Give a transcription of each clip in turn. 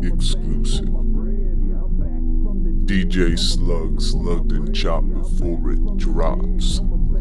exclusive. DJ Slug slugged and chopped before it drops.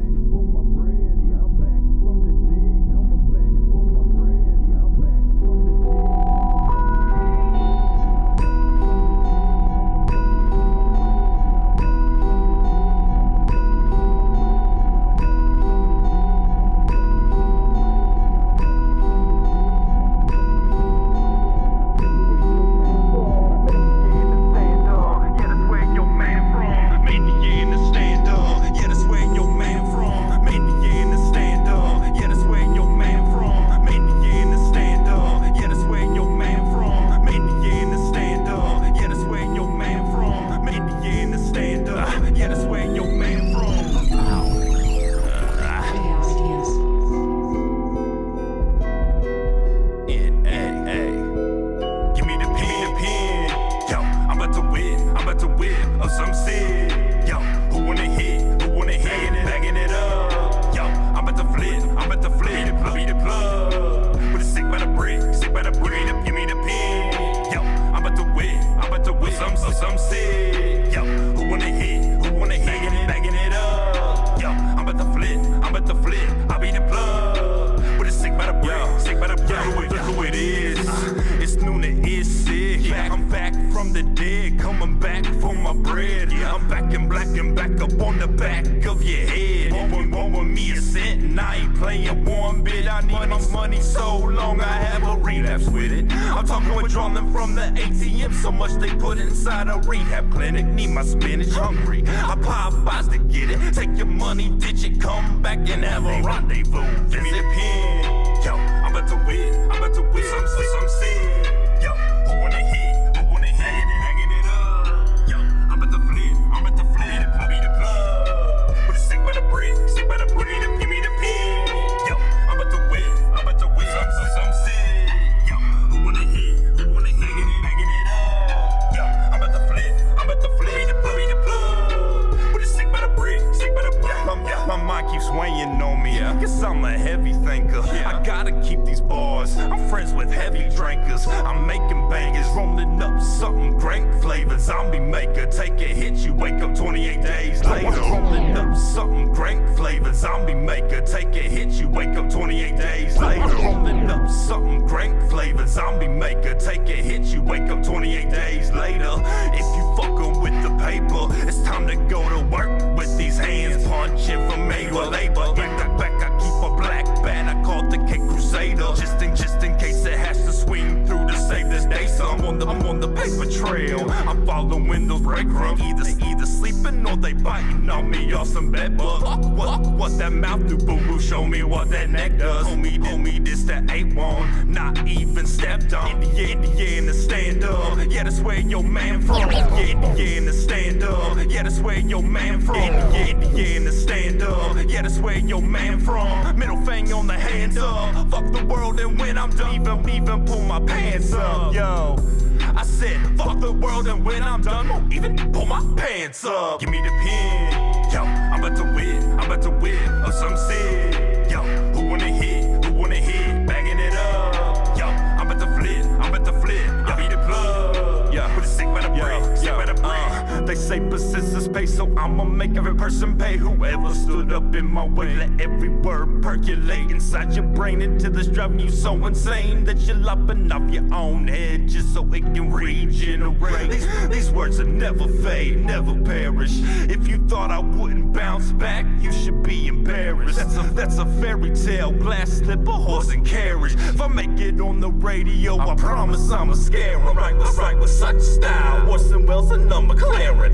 So insane that you're lopping off your own head just so it can regenerate. These words will never fade, never perish. If you thought I wouldn't bounce back, you should be embarrassed. That's a fairy tale, glass slipper, horse and carriage. If I make it on the radio, I promise I'ma scare 'em. I write with such style, Orson Welles and a McLaren.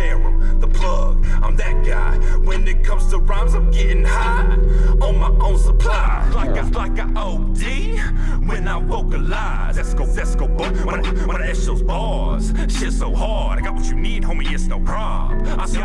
The plug, I'm that guy. When it comes to rhymes, I'm getting high on my own supply. Like I OD when I vocalize. Let's go, boy. When I ash those bars, shit so hard. I got what you need, homie, it's no problem.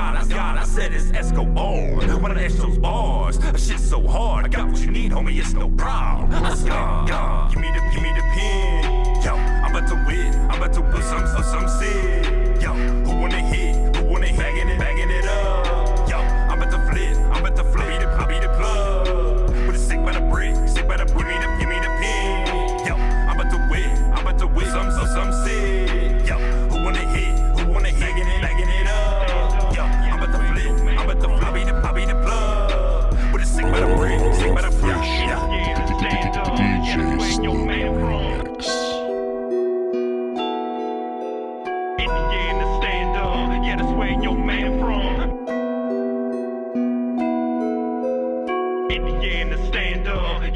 I said it's Escobar. When I ash those bars, shit so hard. I got what you need, homie, it's no problem. Give me the pen. Yo, I'm about to win. I'm about to put some shit. Yo, who wanna hit? Who wanna hit? Bagging it up. Yo, I'm about to flip. I be the plug. With a sick by the brick. Give me the pen. Yo, I'm about to win. Some shit.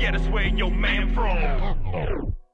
Yeah, that's where your man from.